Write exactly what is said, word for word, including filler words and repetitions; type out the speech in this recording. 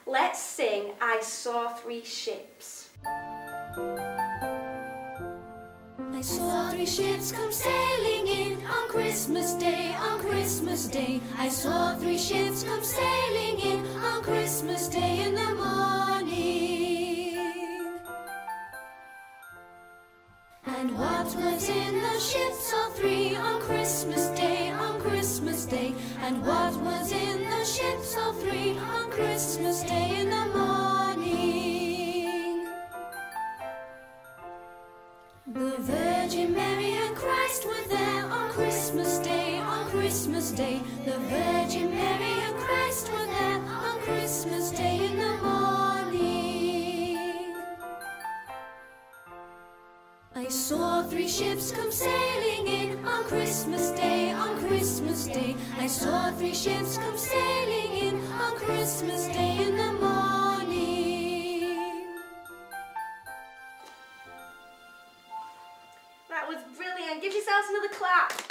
Let's sing I Saw Three Ships. I saw three ships come sailing in on Christmas Day, on Christmas Day. I saw three ships come sailing in on Christmas Day in the morning. And what was in the ships all three on Christmas Day, on Christmas Day? And what was in the ships all three on Christmas Day in the morning? The Virgin Mary and Christ were there on Christmas Day, on Christmas Day. The Virgin Mary and Christ were there on Christmas Day in the morning. I saw three ships come sailing in on Christmas Day, on Christmas Day. I saw three ships come sailing in on Christmas Day in the morning. That was brilliant. Give yourselves another clap.